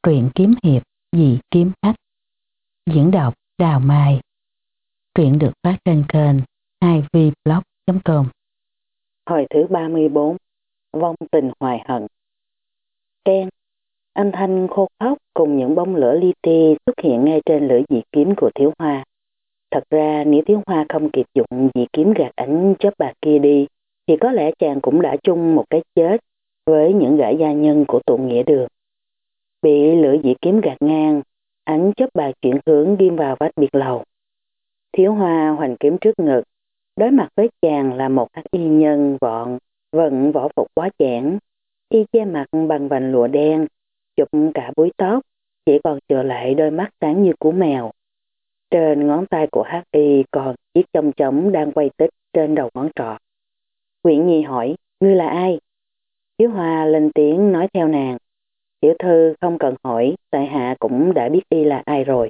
Truyện kiếm hiệp Dị Kiếm Khách. Diễn đọc Đào Mai. Truyện được phát trên kênh 2vblog.com. Hồi thứ 34. Vong tình hoài hận. Keng. Âm thanh khô khóc cùng những bông lửa li ti xuất hiện ngay trên lưỡi dị kiếm của Thiếu Hoa. Thật ra nếu Thiếu Hoa không kịp dụng dị kiếm gạt ánh chớp bạc kia đi, thì có lẽ chàng cũng đã chung một cái chết với những gã gia nhân của tụ nghĩa đường. Bị lưỡi dị kiếm gạt ngang, ánh chớp bạc chuyển hướng ghim vào vách biệt lầu. Thiếu Hoa hoành kiếm trước ngực, đối mặt với chàng là một hắc y nhân vận võ phục quá chẽn, y che mặt bằng vành lụa đen, chụp cả búi tóc, chỉ còn chừa lại đôi mắt sáng như của mèo. Trên ngón tay của hắc y còn chiếc chông trống đang quay tích trên đầu ngón trỏ. Uyển Nhi hỏi, ngươi là ai? Thiếu Hoa lên tiếng nói theo nàng. Tiểu thư không cần hỏi, tại hạ cũng đã biết y là ai rồi.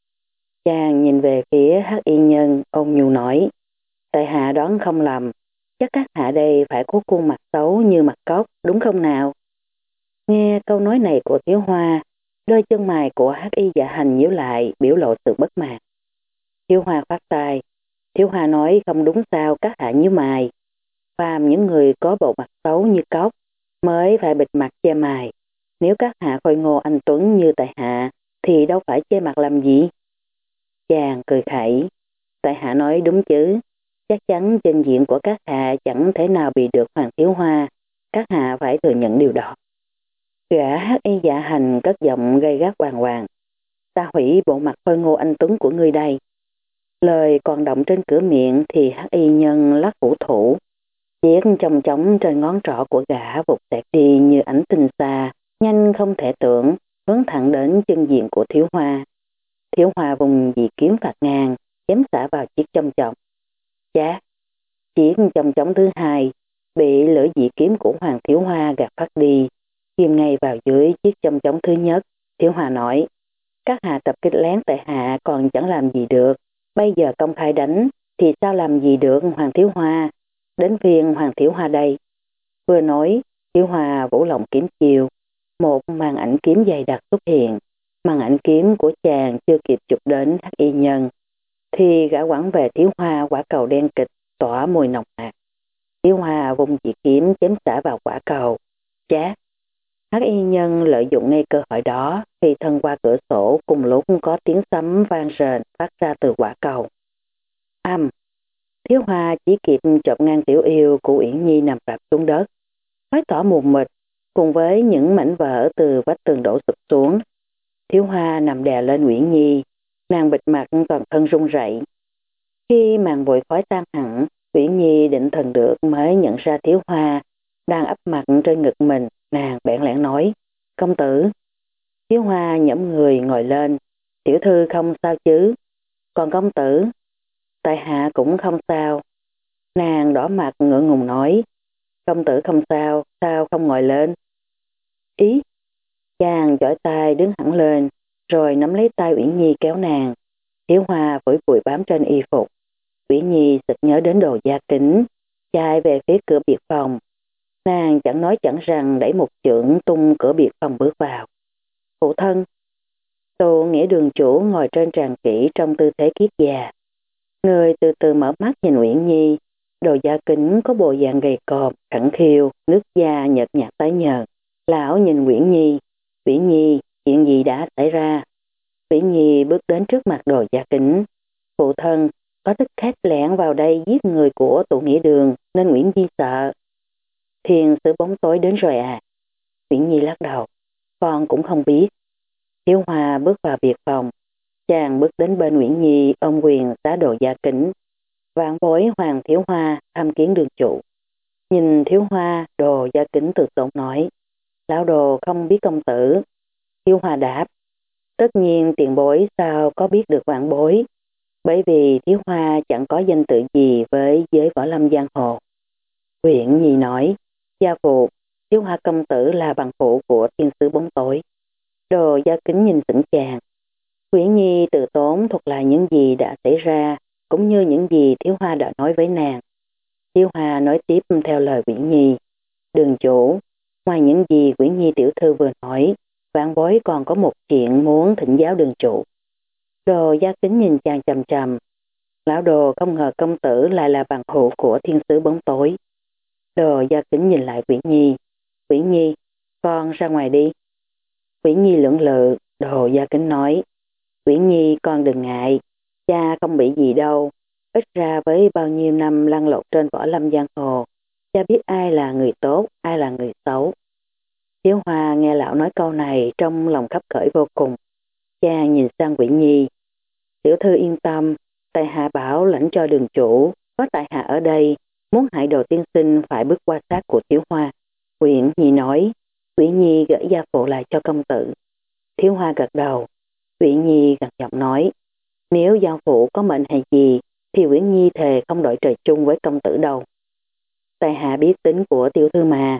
Chàng nhìn về phía hắc y nhân, ôn nhu nói, tại hạ đoán không lầm, chắc các hạ đây phải có khuôn mặt xấu như mặt cóc, đúng không nào? Nghe câu nói này của Thiếu Hoa, đôi chân mày của hắc y Dạ Hành nhíu lại, biểu lộ sự bất mãn. Thiếu Hoa khoát tay. Thiếu Hoa nói không đúng sao các hạ nhíu mày. Phàm những người có bộ mặt xấu như cóc mới phải bịt mặt che mày. Nếu các hạ khôi ngô anh tuấn như tại hạ thì đâu phải che mặt làm gì? Chàng cười khẩy. Tại hạ nói đúng chứ. Chắc chắn chân diện của các hạ chẳng thể nào bị được Hoàng Thiếu Hoa. Các hạ phải thừa nhận điều đó. Gã hắc y Dạ Hành cất giọng gay gắt hoàng hoàng. Ta hủy bộ mặt khôi ngô anh tuấn của ngươi đây. Lời còn động trên cửa miệng thì hắc y nhân lắc vũ thủ. Chiếc chông trống trên ngón trỏ của gã vụt xẹt đi như ánh tinh xa, nhanh không thể tưởng, hướng thẳng đến chân diện của Thiếu Hoa. Thiếu Hoa vùng dị kiếm phạt ngang, chém xả vào chiếc chông trống. Chát! Chiếc chông trống thứ hai bị lưỡi dị kiếm của Hoàng Thiếu Hoa gạt phát đi, ghim ngay vào dưới chiếc chông trống thứ nhất. Thiếu Hoa nói, các hạ tập kích lén tại hạ còn chẳng làm gì được, bây giờ công khai đánh thì sao làm gì được Hoàng Thiếu Hoa? Đến phiên Hoàng Thiếu Hoa đây. Vừa nói, Thiếu Hoa vũ lộng kiếm chiều, một màn ảnh kiếm dày đặc xuất hiện. Màn ảnh kiếm của chàng chưa kịp chụp đến hắc y nhân, thì gã quẳng về Thiếu Hoa quả cầu đen kịch tỏa mùi nồng nặc. Thiếu Hoa vùng dị kiếm chém xả vào quả cầu. Chát! Hắc y nhân lợi dụng ngay cơ hội đó thì thân qua cửa sổ, cùng lúc có tiếng sấm vang rền phát ra từ quả cầu. Âm! Thiếu Hoa chỉ kịp chộp ngang tiểu yêu của Uyển Nhi nằm rạp xuống đất. Khói tỏ mù mịt cùng với những mảnh vỡ từ vách tường đổ sụp xuống. Thiếu Hoa nằm đè lên Uyển Nhi, nàng bịt mặt toàn thân run rẩy. Khi màn bụi khói tan hẳn, Uyển Nhi định thần được mới nhận ra Thiếu Hoa đang ấp mặt trên ngực mình. Nàng bẽn lẽn nói, công tử. Thiếu Hoa nhẫm người ngồi lên. Tiểu thư không sao chứ? Còn công tử? Tại hạ cũng không sao. Nàng đỏ mặt ngượng ngùng nói, công tử không sao, sao không ngồi lên? Ý! Chàng chỏi tay đứng hẳn lên, rồi nắm lấy tay Uyển Nhi kéo nàng. Thiếu Hoa phủi bụi bám trên y phục. Uyển Nhi sực nhớ đến đồ gia kính, chạy về phía cửa biệt phòng. Nàng chẳng nói chẳng rằng đẩy một chưởng tung cửa biệt phòng bước vào. Phụ thân! Tụ nghĩa đường chủ ngồi trên tràng kỹ trong tư thế kiết già. Người từ từ mở mắt nhìn Uyển Nhi. Đồ gia kính có bộ dạng gầy còm, khẳng khiu, nước da nhợt nhạt tái nhợt. Lão nhìn Uyển Nhi. Uyển Nhi, chuyện gì đã xảy ra? Uyển Nhi bước đến trước mặt đồ gia kính. Phụ thân, có thích khách lẻn vào đây giết người của tụ nghĩa đường nên Uyển Nhi sợ. Thiền sứ bóng tối đến rồi à? Uyển Nhi lắc đầu. Con cũng không biết. Thiếu Hoa bước vào biệt phòng. Chàng bước đến bên Uyển Nhi ôm quyền xá đồ gia kính. Vạn bối Hoàng Thiếu Hoa tham kiến đường chủ. Nhìn Thiếu Hoa, đồ gia kính từ tốn nói, lão đồ không biết công tử. Thiếu Hoa đáp, tất nhiên tiền bối sao có biết được vạn bối, bởi vì Thiếu Hoa chẳng có danh tự gì với giới võ lâm giang hồ. Uyển Nhi nói, gia phụ, Thiếu Hoa công tử là bằng phụ của thiên sứ bóng tối. Đồ gia kính nhìn sững chàng. Uyển Nhi từ tốn thuật lại những gì đã xảy ra, cũng như những gì Thiếu Hoa đã nói với nàng. Thiếu Hoa nói tiếp theo lời Uyển Nhi. Đường chủ, ngoài những gì Uyển Nhi tiểu thư vừa nói, Vạn Bối còn có một chuyện muốn thỉnh giáo đường chủ. Đồ Gia Kính nhìn chàng chằm chằm. Lão Đồ không ngờ công tử lại là bằng hữu của thiên sứ bóng tối. Đồ Gia Kính nhìn lại Uyển Nhi. Uyển Nhi, con ra ngoài đi. Uyển Nhi lưỡng lự. Đồ Gia Kính nói. Uyển Nhi con đừng ngại. Cha không bị gì đâu. Ít ra với bao nhiêu năm lăn lộn trên võ lâm giang hồ, cha biết ai là người tốt, ai là người xấu. Thiếu Hoa nghe lão nói câu này trong lòng khấp khởi vô cùng. Cha nhìn sang Uyển Nhi. Tiểu thư yên tâm, tại hạ bảo lãnh cho đường chủ, có tại hạ ở đây, muốn hại Đồ tiên sinh phải bước qua xác của Thiếu Hoa. Uyển Nhi nói. Uyển Nhi gửi gia phụ lại cho công tử. Thiếu Hoa gật đầu. Uyển Nhi gật giọng nói. Nếu gia phụ có mệnh hay gì, thì Uyển Nhi thề không đội trời chung với công tử đâu. Tại hạ biết tính của tiểu thư mà.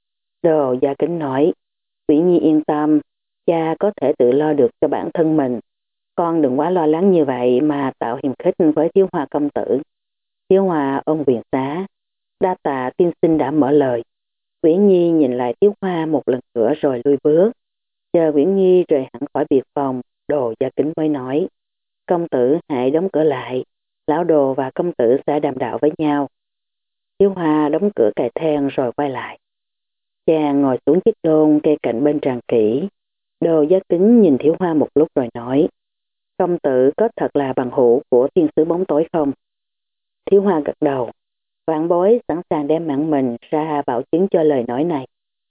Đồ Gia Kính nói. Uyển Nhi yên tâm, cha có thể tự lo được cho bản thân mình. Con đừng quá lo lắng như vậy mà tạo hiềm khích với Thiếu Hoa công tử. Thiếu Hoa ôm quyền xá. Đa tạ tiên sinh đã mở lời. Uyển Nhi nhìn lại Thiếu Hoa một lần nữa rồi lui bước. Chờ Uyển Nhi rời hẳn khỏi biệt phòng, Đồ Gia Kính mới nói. Công tử hãy đóng cửa lại. Lão Đồ và công tử sẽ đàm đạo với nhau. Thiếu Hoa đóng cửa cài then rồi quay lại. Chàng ngồi xuống chiếc đôn kê cạnh bên tràng kỹ. Đồ Gia Kính nhìn Thiếu Hoa một lúc rồi nói. Công tử có thật là bằng hữu của thiên sứ bóng tối không? Thiếu Hoa gật đầu. Vạn Bối sẵn sàng đem mạng mình ra bảo chứng cho lời nói này.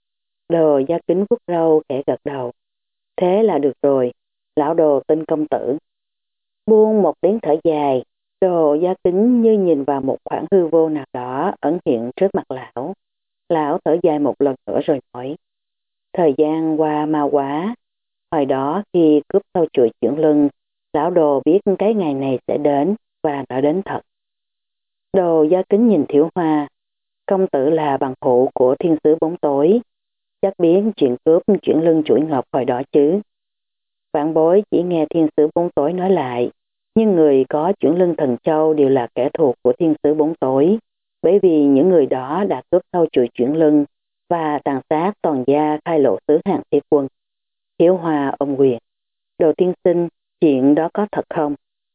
Đồ Gia Kính vuốt râu khẽ gật đầu. Thế là được rồi. Lão Đồ tin công tử. Buông một tiếng thở dài, Đồ Gia Kính như nhìn vào một khoảng hư vô nào đó ẩn hiện trước mặt lão. Lão thở dài một lần nữa rồi nói. Thời gian qua mau quá. Hồi đó khi cướp sâu chuỗi chuyển lưng, lão Đồ biết cái ngày này sẽ đến và nó đến thật. Đồ Gia Kính nhìn Thiếu Hoa. Công tử là bằng hữu của thiên sứ bóng tối. Chắc biết chuyện cướp chuyển lưng chuỗi ngọc hồi đó chứ. Vạn Bối chỉ nghe thiên sứ bóng tối nói lại. Nhưng người có chuyển lưng thần châu đều là kẻ thù của thiên sứ bóng tối, bởi vì những người đó đã cướp sâu chuỗi chuyển lưng và tàn sát toàn gia khai lộ sứ hạng thiết quân. Thiếu Hoa ôm quyền. Đồ tiên sinh, chuyện đó có thật không?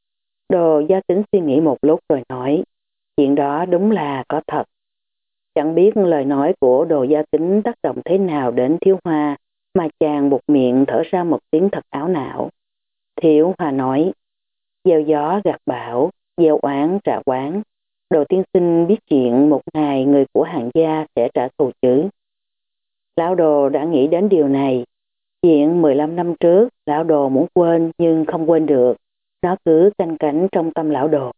Đồ Gia Kính suy nghĩ một lúc rồi nói. Chuyện đó đúng là có thật. Chẳng biết lời nói của Đồ Gia Kính tác động thế nào đến Thiếu Hoa mà chàng buột miệng thở ra một tiếng thật ảo não. Thiếu Hoa nói. Gieo gió gặt bão, gieo oán trả oán. Đồ tiên sinh biết chuyện một ngày người của Hạng gia sẽ trả thù chứ. Lão Đồ đã nghĩ đến điều này. Chuyện 15 năm trước, lão Đồ muốn quên nhưng không quên được. Nó cứ canh cánh trong tâm lão Đồ.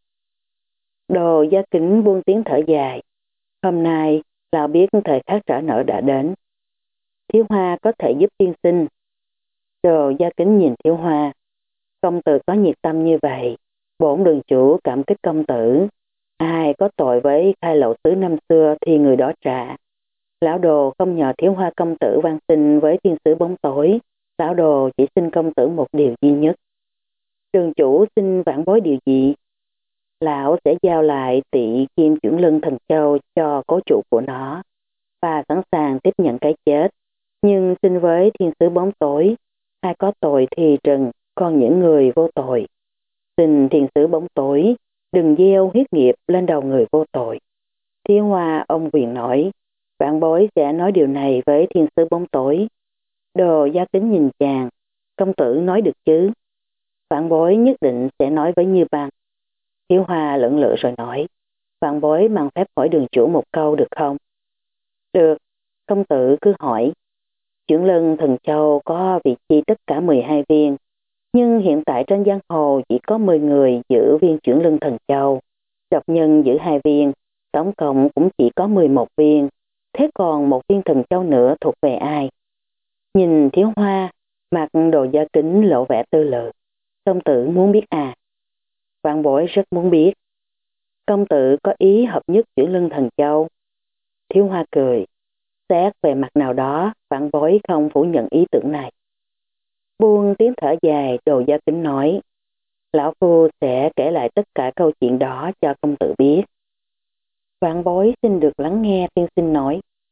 Đồ Gia Kính buông tiếng thở dài. Hôm nay, lão biết thời khắc trả nợ đã đến. Thiếu Hoa có thể giúp tiên sinh. Đồ Gia Kính nhìn Thiếu Hoa. Công tử có nhiệt tâm như vậy, bổn đường chủ cảm kích công tử. Ai có tội với khai lậu sứ năm xưa thì người đó trả. Lão Đồ không nhờ Thiếu Hoa công tử van xin với thiên sứ bóng tối. Lão Đồ chỉ xin công tử một điều duy nhất. Đường chủ xin Vạn Bối điều gì? Lão sẽ giao lại Tị Kim chuyển lưng thần châu cho cố chủ của nó và sẵn sàng tiếp nhận cái chết. Nhưng xin với thiên sứ bóng tối, ai có tội thì trừng, còn những người vô tội. Xin thiên sứ bóng tối, đừng gieo huyết nghiệp lên đầu người vô tội. Thiếu Hoa ông quyền nói. Vạn Bối sẽ nói điều này với thiên sứ bóng tối. Đồ Gia Kính nhìn chàng. Công tử nói được chứ? Vạn Bối nhất định sẽ nói với Như Băng. Thiếu Hoa lưỡng lự rồi nói. Vạn Bối mang phép hỏi đường chủ một câu được không? Được, công tử cứ hỏi. Chuyển lưng thần châu có vị chi tất cả 12 viên. Nhưng hiện tại trên giang hồ chỉ có 10 người giữ viên chuyển lưng thần châu. Độc nhân giữ 2 viên, tổng cộng cũng chỉ có 11 viên. Thế còn một viên thần châu nữa thuộc về ai? Nhìn Thiếu Hoa, mặt Đồ Gia Kính lộ vẻ tư lự. Công tử muốn biết à? Vạn Bối rất muốn biết. Công tử có ý hợp nhất chuyển lưng thần châu. Thiếu Hoa cười. Xét về mặt nào đó, Vạn Bối không phủ nhận ý tưởng này. Buông tiếng thở dài, Đồ Gia Kính nói. Lão Phu sẽ kể lại tất cả câu chuyện đó cho công tử biết. Vạn Bối xin được lắng nghe tiên sinh nói.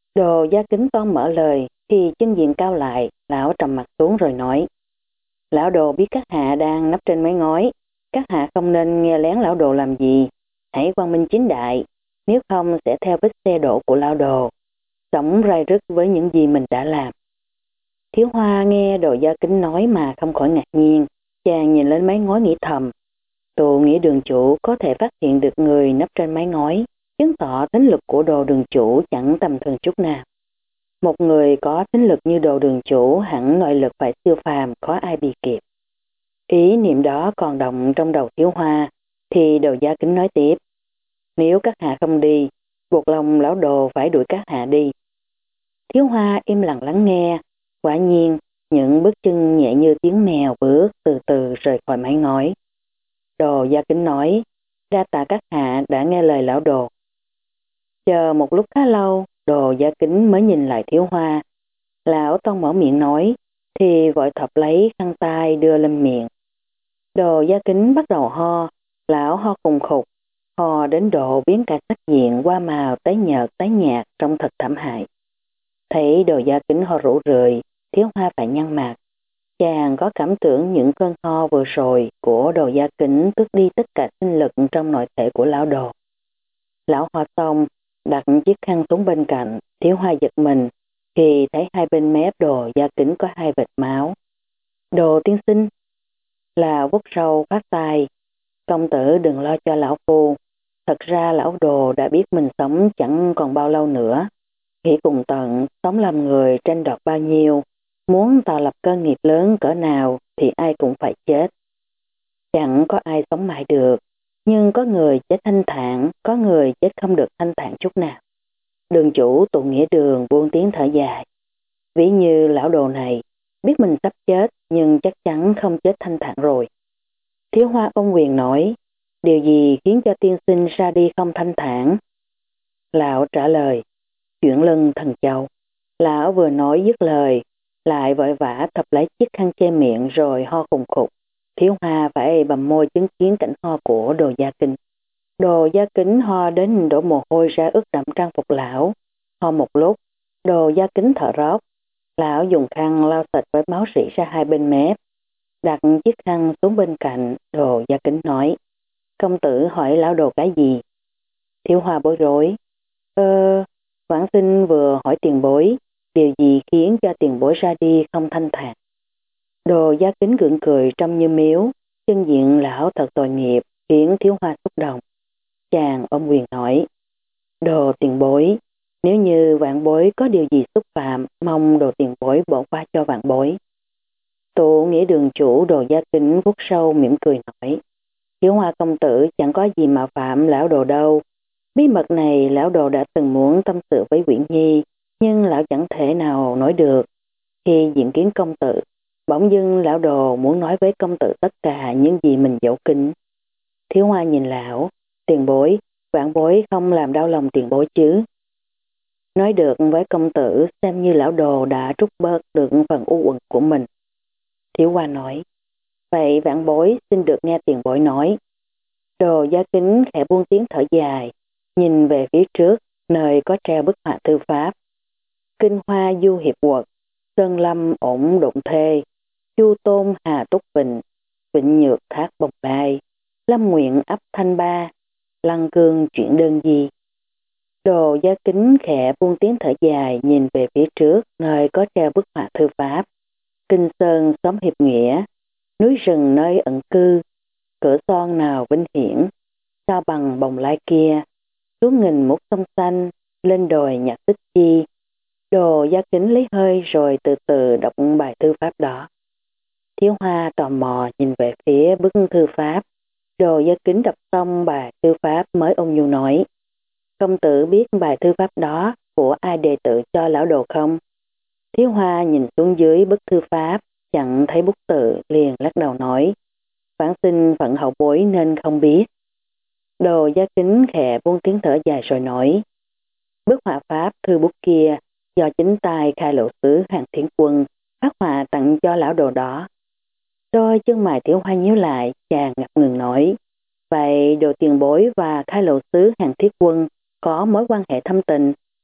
Đồ Gia Kính toan mở lời thì chân diện cao lại, lão trầm mặt xuống rồi nói. Lão Đồ biết các hạ đang nấp trên mái ngói, các hạ không nên nghe lén lão Đồ làm gì, hãy quang minh chính đại, nếu không sẽ theo vết xe đổ của lão Đồ, sống rai rứt với những gì mình đã làm. Thiếu Hoa nghe Đồ Gia Kính nói mà không khỏi ngạc nhiên, chàng nhìn lên mái ngói nghĩ thầm. Tụ nghĩa đường chủ có thể phát hiện được người nấp trên mái ngói, chứng tỏ thính lực của Đồ đường chủ chẳng tầm thường chút nào. Một người có thính lực như Đồ đường chủ hẳn nội lực phải siêu phàm, khó ai bị kịp. Ý niệm đó còn động trong đầu Thiếu Hoa, thì Đồ Gia Kính nói tiếp. Nếu các hạ không đi, buộc lòng lão Đồ phải đuổi các hạ đi. Thiếu Hoa im lặng lắng nghe, quả nhiên những bước chân nhẹ như tiếng mèo bước từ từ rời khỏi mái ngói. Đồ Gia Kính nói, đa tạ các hạ đã nghe lời lão Đồ. Chờ một lúc khá lâu, Đồ Gia Kính mới nhìn lại Thiếu Hoa. Lão toan mở miệng nói, thì vội thọc lấy khăn tay đưa lên miệng. Đồ Gia Kính bắt đầu ho, lão ho khùng khục, ho đến độ biến cả sắc diện qua màu tái nhợt tái nhạt trông thật thảm hại. Thấy Đồ Gia Kính ho rũ rượi, Thiếu Hoa phải nhăn mặt. Chàng có cảm tưởng những cơn ho vừa rồi của Đồ Gia Kính tước đi tất cả sinh lực trong nội thể của lão Đồ. Lão ho xong, đặt chiếc khăn xuống bên cạnh, Thiếu Hoa giật mình khi thấy hai bên mép Đồ Gia Kính có hai vệt máu. Đồ tiên sinh, là vuốt râu khoát tay. Công tử đừng lo cho lão phu. Thật ra lão Đồ đã biết mình sống chẳng còn bao lâu nữa. Nghĩ cùng tận, sống làm người tranh đoạt bao nhiêu, muốn tạo lập cơ nghiệp lớn cỡ nào thì ai cũng phải chết. Chẳng có ai sống mãi được, nhưng có người chết thanh thản, có người chết không được thanh thản chút nào. Đường chủ tụ nghĩa đường buông tiếng thở dài. Ví như lão Đồ này, biết mình sắp chết nhưng chắc chắn không chết thanh thản rồi. Thiếu Hoa ôm quyền nói, điều gì khiến cho tiên sinh ra đi không thanh thản? Lão trả lời, chuyển lưng thần châu. Lão vừa nói dứt lời, lại vội vã thập lấy chiếc khăn che miệng rồi ho khùng khục. Thiếu Hoa phải bầm môi chứng kiến cảnh ho của Đồ Gia Kính. Đồ Gia Kính ho đến đổ mồ hôi ra ướt đẫm trang phục lão. Ho một lúc, Đồ Gia Kính thở róc. Lão dùng khăn lau sạch với máu rỉ ra hai bên mép. Đặt chiếc khăn xuống bên cạnh, Đồ Gia Kính nói. Công tử hỏi lão Đồ cái gì? Thiếu Hoa bối rối. Vãn Sinh vừa hỏi tiền bối, điều gì khiến cho tiền bối ra đi không thanh thản? Đồ Gia Kính gượng cười trông như miếu, chân diện lão thật tội nghiệp, khiến Thiếu Hoa xúc động. Chàng ôm quyền hỏi, Đồ tiền bối, nếu như vạn bối có điều gì xúc phạm, mong Đồ tiền bối bỏ qua cho vạn bối. Tụ nghĩa đường chủ Đồ Gia Kính vuốt sâu mỉm cười nói, Thiếu Hoa công tử chẳng có gì mà phạm lão Đồ đâu. Bí mật này lão Đồ đã từng muốn tâm sự với Uyển Nhi, nhưng lão chẳng thể nào nói được. Khi diện kiến công tử, bỗng dưng lão Đồ muốn nói với công tử tất cả những gì mình giấu kín. Thiếu Hoa nhìn lão, tiền bối, vạn bối không làm đau lòng tiền bối chứ. Nói được với công tử xem như lão Đồ đã trút bớt được phần u uất của mình. Thiếu Hoa nói, vậy vạn bối xin được nghe tiền bối nói. Đồ Gia Kính khẽ buông tiếng thở dài, nhìn về phía trước, nơi có treo bức họa thư pháp. Kinh Hoa du hiệp quật, Sơn Lâm ổn đụng thê, Chu Tôn hà túc vịnh, Vịnh Nhược thác bồng lai, Lâm Nguyện ấp thanh ba, Lăng Cương chuyển đơn di. Đồ Gia Kính khẽ buông tiếng thở dài nhìn về phía trước, nơi có treo bức họa thư pháp. Kinh Sơn xóm hiệp nghĩa, núi rừng nơi ẩn cư, cửa son nào vinh hiển, sao bằng bồng lai kia, xuống nghìn mút sông xanh, lên đồi nhạc tích chi. Đồ Gia Kính lấy hơi rồi từ từ đọc bài thư pháp đó. Thiếu Hoa tò mò nhìn về phía bức thư pháp. Đồ Gia Kính đọc xong bài thư pháp mới ôn nhu nói, công tử biết bài thư pháp đó của ai đề tự cho lão Đồ không? Thiếu Hoa nhìn xuống dưới bức thư pháp, chẳng thấy bút tự, liền lắc đầu nói, Vãn Sinh phận hậu bối nên không biết. Đồ Gia Kính khẽ buông tiếng thở dài rồi nói, bức họa pháp thư bút kia do chính tay Khai Lộ Sứ Hàng Thiến Quân phát họa tặng cho lão Đồ đó. Đôi chân mày Thiếu Hoa nhíu lại, chàng ngập ngừng nói, vậy Đồ tiền bối và Khai Lộ Sứ Hàng Thiết Quân có mối quan hệ thâm tình?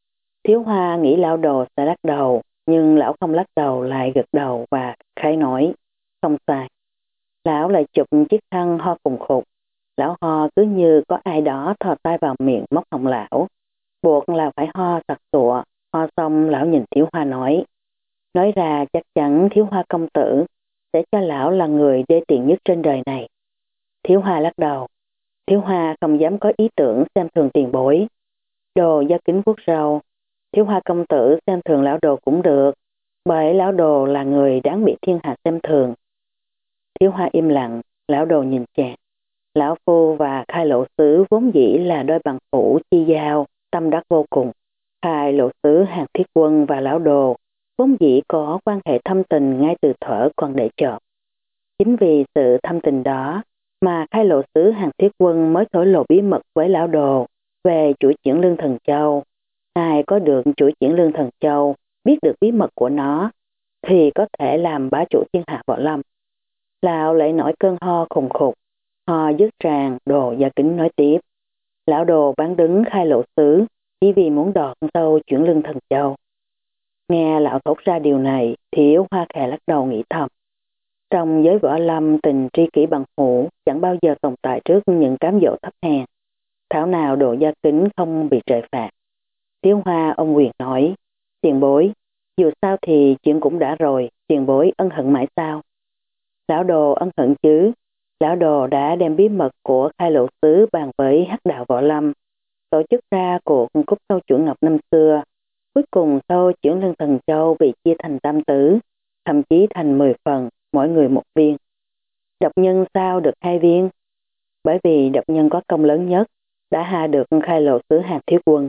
Thiếu Hoa nghĩ lão Đồ sẽ lắc đầu, nhưng lão không lắc đầu lại gật đầu và khái nói, không sai. Lão lại chụp chiếc khăn ho phùng khục. Lão ho cứ như có ai đó thò tay vào miệng móc họng lão. Buộc là phải ho sặc sụa. Ho xong lão nhìn Thiếu Hoa nói ra chắc chắn Thiếu Hoa công tử sẽ cho lão là người đê tiện nhất trên đời này. Thiếu Hoa lắc đầu. Thiếu Hoa không dám có ý tưởng xem thường tiền bối. Đồ Gia Kính vuốt râu. Thiếu Hoa công tử xem thường lão Đồ cũng được, bởi lão Đồ là người đáng bị thiên hạ xem thường. Thiếu Hoa im lặng, lão Đồ nhìn chàng. Lão Phu và Khai Lộ Sứ vốn dĩ là đôi bằng hữu chi giao, tâm đắc vô cùng. Khai Lộ Sứ Hàn Thiết Quân và lão Đồ vốn dĩ có quan hệ thâm tình ngay từ thuở còn để chọn. Chính vì sự thâm tình đó mà Khai Lộ Sứ Hàn Thiết Quân mới thổ lộ bí mật với lão Đồ về chuỗi chuyển lương thần châu. Ai có được chuỗi chuyển lương thần châu, biết được bí mật của nó, thì có thể làm bá chủ thiên hạ võ lâm. Lão lại nổi cơn ho khùng khục, ho dứt tràn. Đồ Gia Kính nói tiếp. Lão Đồ bán đứng Khai Lộ Sứ chỉ vì muốn đọt sâu chuyển lương thần châu. Nghe lão thốt ra điều này, Thiếu Hoa khẽ lắc đầu nghĩ thầm. Trong giới võ lâm, tình tri kỷ bằng hữu chẳng bao giờ tồn tại trước những cám dỗ thấp hèn. Thảo nào Đồ Gia Kính không bị trời phạt. Thiếu Hoa ông quyền nói, tiền bối, dù sao thì chuyện cũng đã rồi, tiền bối ân hận mãi sao? Lão Đồ ân hận chứ. Lão Đồ đã đem bí mật của Khai Lộ Sứ bàn với Hắc Đạo Võ Lâm, tổ chức ra cuộc cúp sâu chuỗi ngọc năm xưa. Cuối cùng sâu chuyển lương thần châu bị chia thành tam tử, thậm chí thành 10 phần, mỗi người một viên. Độc nhân sao được 2 viên? Bởi vì độc nhân có công lớn nhất, đã hạ được Khai Lộ Sứ Hàn Thiết Quân.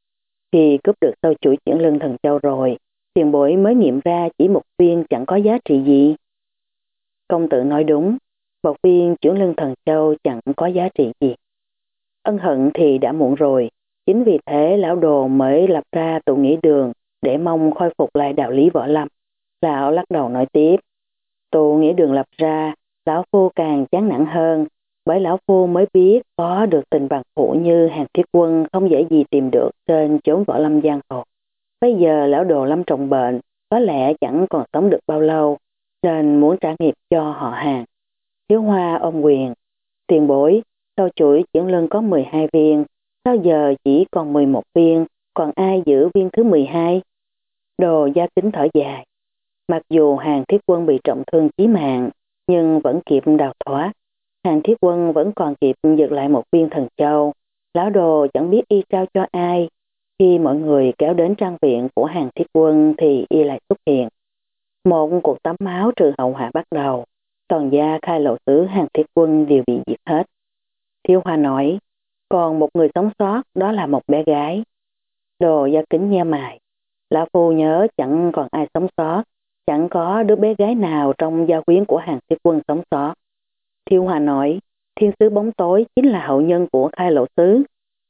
Khi cướp được sâu chuỗi chuyển lương thần châu rồi, tiền bối mới nghiệm ra chỉ một viên chẳng có giá trị gì. Công tử nói đúng, một viên chuyển lương thần châu chẳng có giá trị gì. Ân hận thì đã muộn rồi, chính vì thế lão Đồ mới lập ra tụ nghĩa đường để mong khôi phục lại đạo lý võ lâm. Lão lắc đầu nói tiếp, tụ nghĩa đường lập ra, lão Phu càng chán nản hơn, bởi lão Phu mới biết có được tình bằng hữu như Hàn Thiết Quân không dễ gì tìm được trên chốn võ lâm giang hồ. Bây giờ lão Đồ lâm trọng bệnh, có lẽ chẳng còn sống được bao lâu, nên muốn trả nghiệp cho họ Hàn. Thiếu Hoa ôm quyền, tiền bối, sau chuỗi chuyển lưng có 12 viên, sao giờ chỉ còn 11 viên, còn ai giữ viên thứ 12? Đồ Gia Kính thở dài. Mặc dù Hàn Thiết Quân bị trọng thương chí mạng, nhưng vẫn kịp đào thoát. Hàn Thiết Quân vẫn còn kịp giật lại một viên thần châu. Lão Đồ chẳng biết y trao cho ai. Khi mọi người kéo đến trang viện của Hàn Thiết Quân thì y lại xuất hiện. Một cuộc tắm máu trừ hậu họa bắt đầu. Toàn gia Khai Lộ Sứ Hàn Thiết Quân đều bị giết hết. Thiếu Hoa nói, còn một người sống sót, đó là một bé gái. Đồ Gia Kính nhe mày. Lão Phu nhớ chẳng còn ai sống sót, chẳng có đứa bé gái nào trong gia quyến của Hàn Thiết Quân sống sót. Thiếu Hoa nói, thiên sứ bóng tối chính là hậu nhân của Khai Lộ Sứ.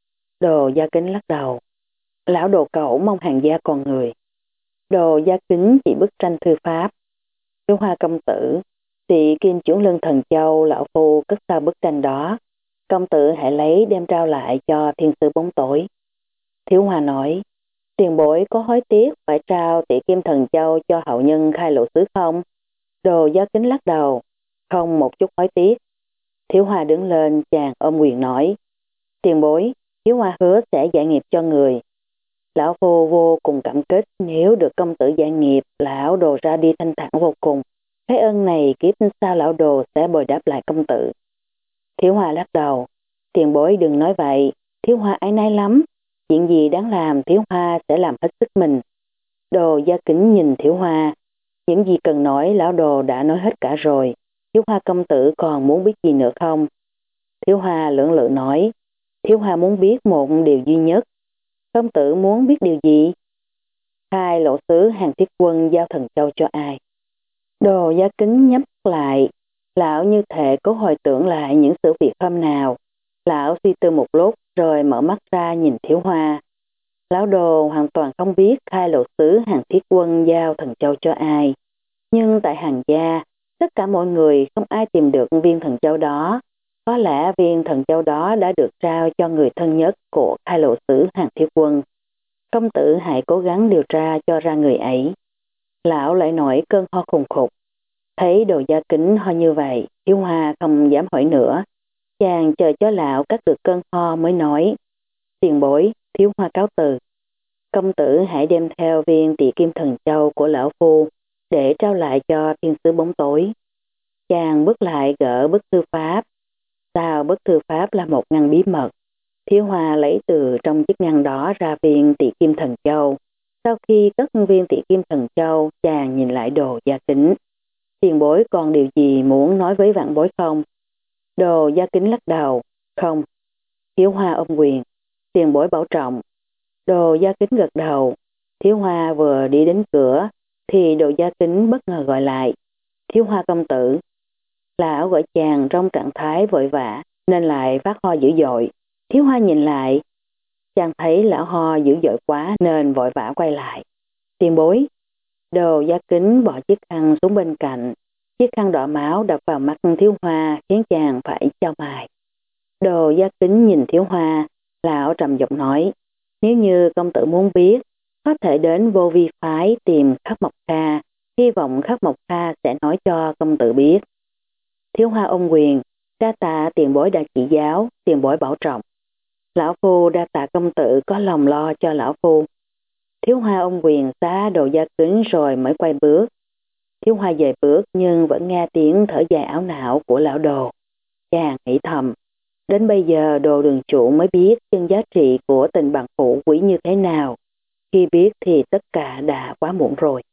Đồ Gia Kính lắc đầu. Lão Đồ cậu mong hàng gia còn người. Đồ Gia Kính chỉ bức tranh thư pháp. Thiếu Hoa công tử, thì kim chuyển lưng thần châu lão Phu cất sau bức tranh đó. Công tử hãy lấy đem trao lại cho thiên sứ bóng tối. Thiếu Hoa nói, tiền bối có hối tiếc phải trao tỷ kim thần châu cho hậu nhân Khai Lộ Sứ không? Đồ Gia Kính lắc đầu, không một chút hối tiếc. Thiếu Hoa đứng lên, chàng ôm quyền nói, tiền bối, Thiếu Hoa hứa sẽ giải nghiệp cho người. Lão Phu vô cùng cảm kích, nếu được công tử giải nghiệp, lão Đồ ra đi thanh thản vô cùng. Cái ơn này kiếp sau lão Đồ sẽ bồi đáp lại công tử. Thiếu Hoa lắc đầu, tiền bối đừng nói vậy, Thiếu Hoa ái nái lắm. Chuyện gì đáng làm Thiếu Hoa sẽ làm hết sức mình. Đồ Gia Kính nhìn Thiếu Hoa, những gì cần nói lão Đồ đã nói hết cả rồi. Thiếu Hoa công tử còn muốn biết gì nữa không? Thiếu Hoa lưỡng lự nói, Thiếu Hoa muốn biết một điều duy nhất. Công tử muốn biết điều gì? Khai Lộ Sứ Hàn Thiết Quân giao thần châu cho ai? Đồ Gia Kính nhắm lại, lão như thể cố hồi tưởng lại những sự việc hôm nào. Lão suy tư một lúc rồi mở mắt ra nhìn Thiếu Hoa. Lão Đồ hoàn toàn không biết Khai Lộ Sứ Hàn Thiết Quân giao thần châu cho ai. Nhưng tại Hàn gia, tất cả mọi người không ai tìm được viên thần châu đó. Có lẽ viên thần châu đó đã được trao cho người thân nhất của Khai Lộ Sứ Hàn Thiết Quân. Công tử hãy cố gắng điều tra cho ra người ấy. Lão lại nổi cơn ho khùng khục. Thấy Đồ Gia Kính ho như vậy, Thiếu Hoa không dám hỏi nữa. Chàng chờ cho lão cắt được cơn ho mới nói. Tiền bối, Thiếu Hoa cáo từ. Công tử hãy đem theo viên Tỵ Kim Thần Châu của lão phu để trao lại cho thiên sứ bóng tối. Chàng bước lại gỡ bức thư pháp. Sau bức thư pháp là một ngăn bí mật. Thiếu Hoa lấy từ trong chiếc ngăn đó ra viên Tỵ Kim Thần Châu. Sau khi cất viên Tỵ Kim Thần Châu, chàng nhìn lại Đồ Gia Kính. Tiền bối còn điều gì muốn nói với vạn bối không? Đồ Gia Kính lắc đầu. Không. Thiếu Hoa ôm quyền. Tiền bối bảo trọng. Đồ Gia Kính gật đầu. Thiếu Hoa vừa đi đến cửa thì Đồ Gia Kính bất ngờ gọi lại. Thiếu Hoa công tử. Lão gọi chàng trong trạng thái vội vã nên lại phát ho dữ dội. Thiếu Hoa nhìn lại. Chàng thấy lão ho dữ dội quá nên vội vã quay lại. Tiền bối. Đồ Gia Kính bỏ chiếc khăn xuống bên cạnh. Chiếc khăn đỏ máu đập vào mắt Thiếu Hoa khiến chàng phải chau mày. Đồ Gia Kính nhìn Thiếu Hoa, lão trầm giọng nói. Nếu như công tử muốn biết, có thể đến Vô Vi phái tìm Khắc Mộc Kha, hy vọng Khắc Mộc Kha sẽ nói cho công tử biết. Thiếu Hoa ôm quyền, đa tạ tiền bối đã chỉ giáo, tiền bối bảo trọng. Lão phu đa tạ công tử có lòng lo cho lão phu. Thiếu Hoa ôm quyền xá Đồ Gia Kính rồi mới quay bước. Thiếu Hoa dời bước nhưng vẫn nghe tiếng thở dài áo não của lão Đồ. Chàng nghĩ thầm, đến bây giờ Đồ đường chủ mới biết chân giá trị của tình bằng hữu quý như thế nào. Khi biết thì tất cả đã quá muộn rồi.